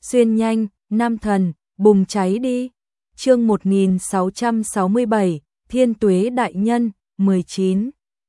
xuyên nhanh, nam thần, bùng cháy đi. Chương 1667, Thiên Tuế Đại Nhân, 19.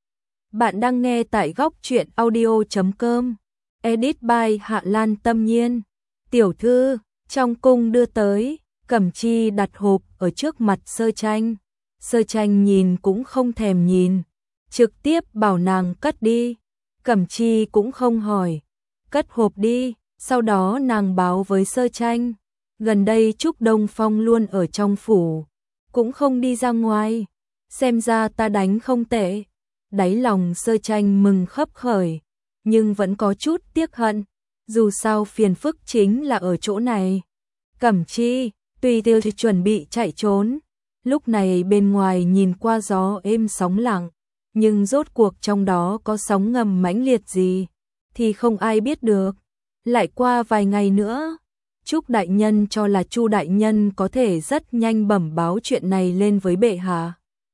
Bạn đang nghe tại góc truyện audio.com. Edit by Hạ Lan Tâm Nhiên. Tiểu thư, trong cung đưa tới, Cẩm Chi đặt hộp ở trước mặt Sơ Tranh. Sơ Tranh nhìn cũng không thèm nhìn, trực tiếp bảo nàng cất đi. Cẩm Chi cũng không hỏi, cất hộp đi. Sau đó nàng báo với Sơ Tranh, gần đây Trúc Đông Phong luôn ở trong phủ, cũng không đi ra ngoài, xem ra ta đánh không tệ. Đáy lòng Sơ Tranh mừng khấp khởi, nhưng vẫn có chút tiếc hận, dù sao phiền phức chính là ở chỗ này. Cẩm Chi, tùy tiêu thì chuẩn bị chạy trốn, lúc này bên ngoài nhìn qua gió êm sóng lặng, nhưng rốt cuộc trong đó có sóng ngầm mãnh liệt gì, thì không ai biết được. Lại qua vài ngày nữa, Trúc Đại Nhân cho là Chu Đại Nhân có thể rất nhanh bẩm báo chuyện này lên với bệ hạ.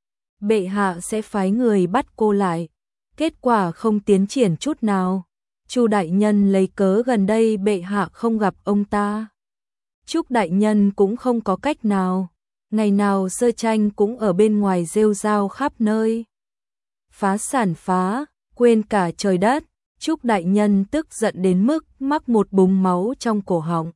Bệ hạ sẽ phái người bắt cô lại. Kết quả không tiến triển chút nào. Chu Đại Nhân lấy cớ gần đây bệ hạ không gặp ông ta. Trúc Đại Nhân cũng không có cách nào. Ngày nào Sơ Tranh cũng ở bên ngoài rêu rao khắp nơi. Phá sản phá, quên cả trời đất. Trúc Đại Nhân tức giận đến mức mắc một búng máu trong cổ họng.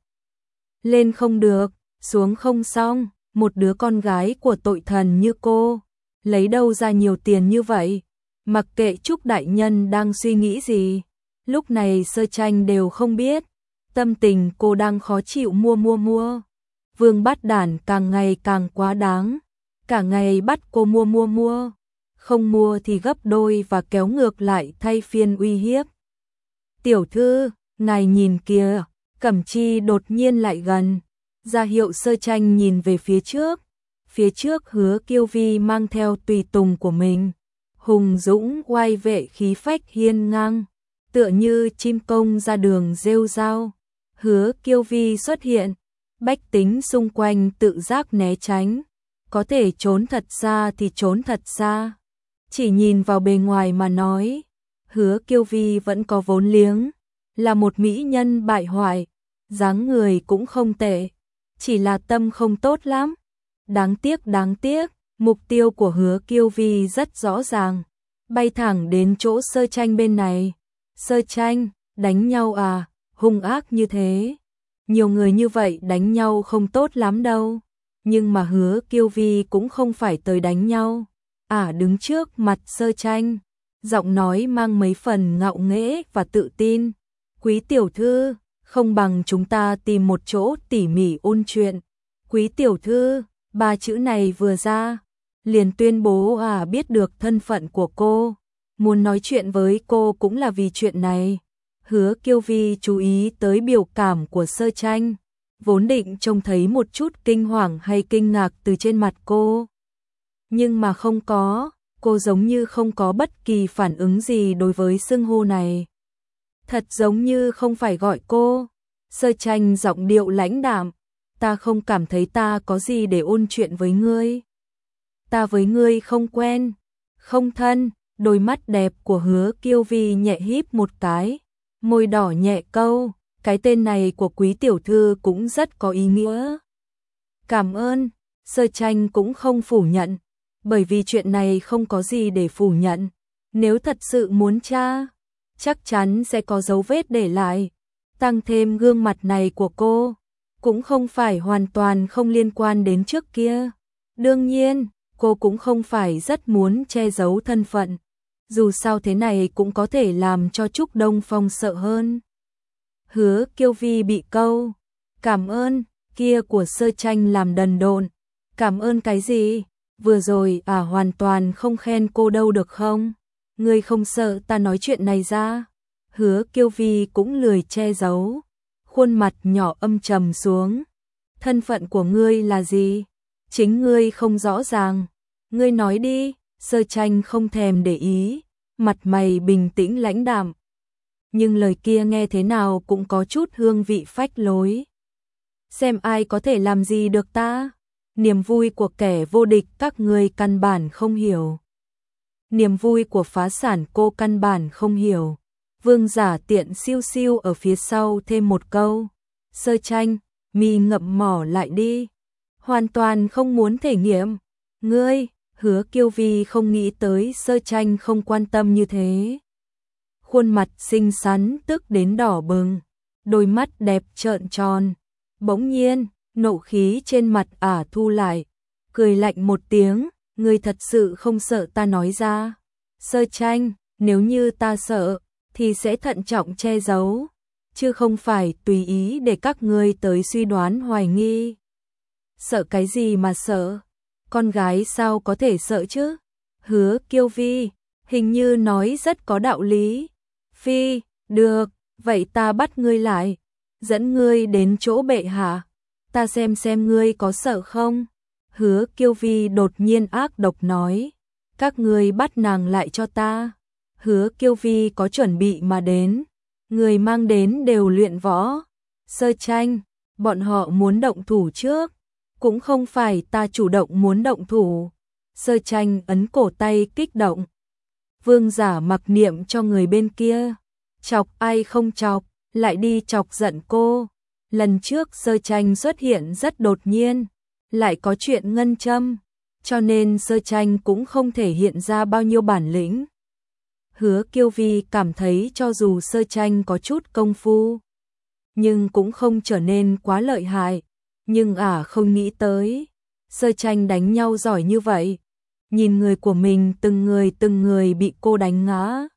Lên không được, xuống không xong, một đứa con gái của tội thần như cô, lấy đâu ra nhiều tiền như vậy? Mặc kệ Trúc Đại Nhân đang suy nghĩ gì, lúc này Sơ Tranh đều không biết, tâm tình cô đang khó chịu mua. Vương Bát Đản càng ngày càng quá đáng, cả ngày bắt cô mua. Không mua thì gấp đôi và kéo ngược lại thay phiên uy hiếp. Tiểu thư, ngài nhìn kìa, Cẩm Chi đột nhiên lại gần, ra hiệu Sơ Tranh nhìn về phía trước. Phía trước Hứa Kiêu Vi mang theo tùy tùng của mình, hùng dũng oai vệ khí phách hiên ngang, tựa như chim công ra đường rêu rao. Hứa Kiêu Vi xuất hiện, bách tính xung quanh tự giác né tránh, có thể trốn thật xa thì trốn thật xa. Chỉ nhìn vào bề ngoài mà nói, Hứa Kiêu Vi vẫn có vốn liếng, là một mỹ nhân bại hoại, dáng người cũng không tệ, chỉ là tâm không tốt lắm. Đáng tiếc, mục tiêu của Hứa Kiêu Vi rất rõ ràng, bay thẳng đến chỗ Sơ Tranh bên này. Sơ Tranh, đánh nhau à, hung ác như thế. Nhiều người như vậy đánh nhau không tốt lắm đâu, nhưng mà Hứa Kiêu Vi cũng không phải tới đánh nhau. Đứng trước mặt Sơ Tranh, giọng nói mang mấy phần ngạo nghễ và tự tin. Quý tiểu thư, không bằng chúng ta tìm một chỗ tỉ mỉ ôn chuyện. Quý tiểu thư, ba chữ này vừa ra, liền tuyên bố biết được thân phận của cô. Muốn nói chuyện với cô cũng là vì chuyện này. Hứa Kiêu Vi chú ý tới biểu cảm của Sơ Tranh, vốn định trông thấy một chút kinh hoàng hay kinh ngạc từ trên mặt cô. Nhưng mà không có, cô giống như không có bất kỳ phản ứng gì đối với xưng hô này. Thật giống như không phải gọi cô. Sơ Tranh giọng điệu lãnh đạm, ta không cảm thấy ta có gì để ôn chuyện với ngươi. Ta với ngươi không quen, không thân. Đôi mắt đẹp của Hứa Kiêu Vi nhẹ híp một cái, môi đỏ nhẹ câu, cái tên này của quý tiểu thư cũng rất có ý nghĩa. Cảm ơn. Sơ Tranh cũng không phủ nhận, bởi vì chuyện này không có gì để phủ nhận. Nếu thật sự muốn tra, chắc chắn sẽ có dấu vết để lại. Tăng thêm gương mặt này của cô, cũng không phải hoàn toàn không liên quan đến trước kia. Đương nhiên, cô cũng không phải rất muốn che giấu thân phận. Dù sao thế này cũng có thể làm cho Trúc Đông Phong sợ hơn. Hứa Kiêu Vi bị câu, cảm ơn, kia của Sơ Tranh làm đần độn. Cảm ơn cái gì? Vừa rồi hoàn toàn không khen cô đâu được không? Ngươi không sợ ta nói chuyện này ra? Hứa Kiêu Vi cũng lười che giấu, khuôn mặt nhỏ âm trầm xuống. Thân phận của ngươi là gì? Chính ngươi không rõ ràng. Ngươi nói đi. Sơ Tranh không thèm để ý, mặt mày bình tĩnh lãnh đạm. Nhưng lời kia nghe thế nào cũng có chút hương vị phách lối. Xem ai có thể làm gì được ta? Niềm vui của kẻ vô địch các ngươi căn bản không hiểu. Niềm vui của phá sản cô căn bản không hiểu. Vương Giả Tiện siêu siêu ở phía sau thêm một câu. Sơ Tranh, mi ngậm mỏ lại đi. Hoàn toàn không muốn thể nghiệm. Ngươi, Hứa Kiêu Vi không nghĩ tới Sơ Tranh không quan tâm như thế. Khuôn mặt xinh xắn tức đến đỏ bừng, đôi mắt đẹp trợn tròn. Bỗng nhiên, nộ khí trên mặt thu lại, cười lạnh một tiếng, ngươi thật sự không sợ ta nói ra. Sơ Tranh, nếu như ta sợ, thì sẽ thận trọng che giấu, chứ không phải tùy ý để các ngươi tới suy đoán hoài nghi. Sợ cái gì mà sợ? Con gái sao có thể sợ chứ? Hứa Kiêu Vi, hình như nói rất có đạo lý. Phi, được, vậy ta bắt ngươi lại, dẫn ngươi đến chỗ bệ hạ, ta xem ngươi có sợ không? Hứa Kiêu Vi đột nhiên ác độc nói, các ngươi bắt nàng lại cho ta. Hứa Kiêu Vi có chuẩn bị mà đến, người mang đến đều luyện võ. Sơ Tranh, bọn họ muốn động thủ trước, cũng không phải ta chủ động muốn động thủ. Sơ Tranh ấn cổ tay kích động. Vương giả mặc niệm cho người bên kia, chọc ai không chọc, lại đi chọc giận cô. Lần trước Sơ Tranh xuất hiện rất đột nhiên, lại có chuyện ngân châm, cho nên Sơ Tranh cũng không thể hiện ra bao nhiêu bản lĩnh. Hứa Kiêu Vi cảm thấy cho dù Sơ Tranh có chút công phu, nhưng cũng không trở nên quá lợi hại. Nhưng không nghĩ tới, Sơ Tranh đánh nhau giỏi như vậy. Nhìn người của mình từng người bị cô đánh ngã.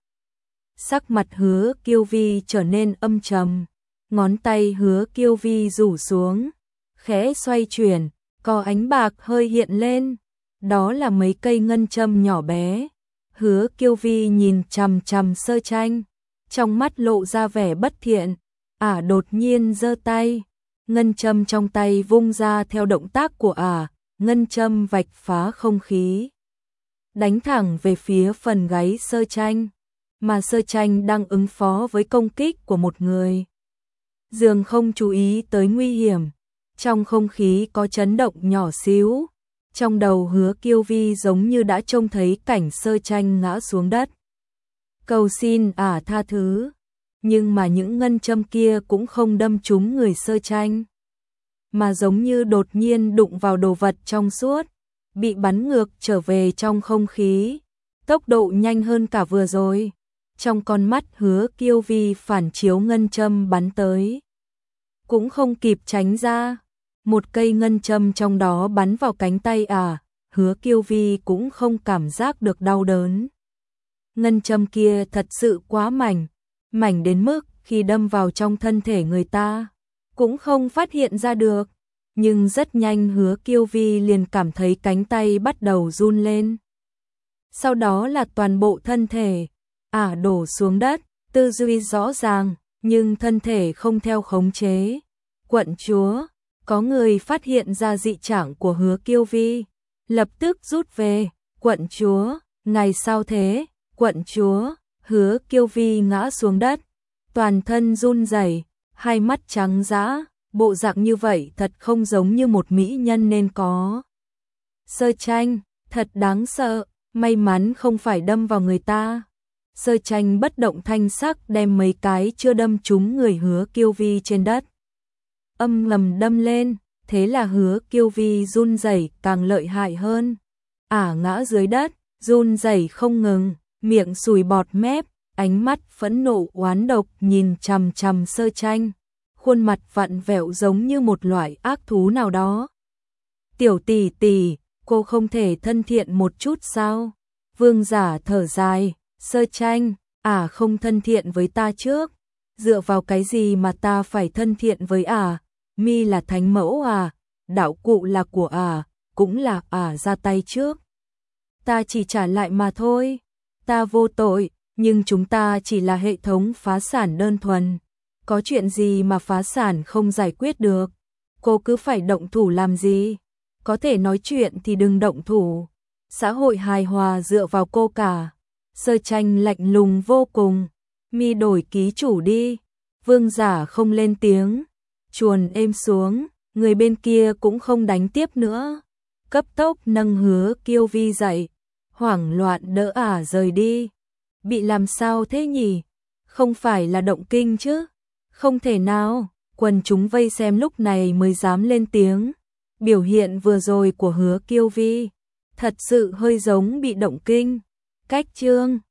Sắc mặt Hứa Kiêu Vi trở nên âm trầm, ngón tay Hứa Kiêu Vi rủ xuống, khẽ xoay chuyển, có ánh bạc hơi hiện lên, đó là mấy cây ngân châm nhỏ bé. Hứa Kiêu Vi nhìn chằm chằm Sơ Tranh, trong mắt lộ ra vẻ bất thiện, đột nhiên giơ tay, ngân châm trong tay vung ra theo động tác của ngân châm vạch phá không khí, đánh thẳng về phía phần gáy Sơ Tranh, mà Sơ Tranh đang ứng phó với công kích của một người. Dường không chú ý tới nguy hiểm, trong không khí có chấn động nhỏ xíu, trong đầu Hứa Kiêu Vi giống như đã trông thấy cảnh Sơ Tranh ngã xuống đất. Cầu xin tha thứ, nhưng mà những ngân châm kia cũng không đâm trúng người Sơ Tranh, mà giống như đột nhiên đụng vào đồ vật trong suốt, bị bắn ngược trở về trong không khí, tốc độ nhanh hơn cả vừa rồi. Trong con mắt Hứa Kiêu Vi phản chiếu ngân châm bắn tới, cũng không kịp tránh ra, một cây ngân châm trong đó bắn vào cánh tay Hứa Kiêu Vi cũng không cảm giác được đau đớn. Ngân châm kia thật sự quá mảnh đến mức khi đâm vào trong thân thể người ta, cũng không phát hiện ra được. Nhưng rất nhanh Hứa Kiêu Vi liền cảm thấy cánh tay bắt đầu run lên. Sau đó là toàn bộ thân thể, đổ xuống đất, tư duy rõ ràng, nhưng thân thể không theo khống chế. Quận chúa, có người phát hiện ra dị trạng của Hứa Kiêu Vi, lập tức rút về. Quận chúa, ngài sao thế? Quận chúa, Hứa Kiêu Vi ngã xuống đất, toàn thân run rẩy, hai mắt trắng dã, bộ dạng như vậy thật không giống như một mỹ nhân nên có. Sơ Tranh, thật đáng sợ, may mắn không phải đâm vào người ta. Sơ Tranh bất động thanh sắc đem mấy cái chưa đâm trúng người Hứa Kiêu Vi trên đất, âm ngầm đâm lên, thế là Hứa Kiêu Vi run rẩy càng lợi hại hơn. Ngã dưới đất, run rẩy không ngừng, miệng sùi bọt mép, ánh mắt phẫn nộ oán độc nhìn chằm chằm Sơ Tranh, khuôn mặt vặn vẹo giống như một loại ác thú nào đó. Tiểu tỷ tỷ, cô không thể thân thiện một chút sao? Vương giả thở dài, Sơ Tranh, không thân thiện với ta trước, dựa vào cái gì mà ta phải thân thiện với mi là thánh mẫu đạo cụ là của cũng là ra tay trước. Ta chỉ trả lại mà thôi, ta vô tội, nhưng chúng ta chỉ là hệ thống phá sản đơn thuần, có chuyện gì mà phá sản không giải quyết được, cô cứ phải động thủ làm gì? Có thể nói chuyện thì đừng động thủ, xã hội hài hòa dựa vào cô cả. Sơ Tranh lạnh lùng vô cùng, mi đổi ký chủ đi. Vương giả không lên tiếng, chuồn êm xuống, người bên kia cũng không đánh tiếp nữa, cấp tốc nâng Hứa Kiêu Vi dậy, hoảng loạn đỡ rời đi. Bị làm sao thế nhỉ? Không phải là động kinh chứ? Không thể nào, Quần chúng vây xem lúc này mới dám lên tiếng. Biểu hiện vừa rồi của Hứa Kiêu Vi thật sự hơi giống bị động kinh. Cách chương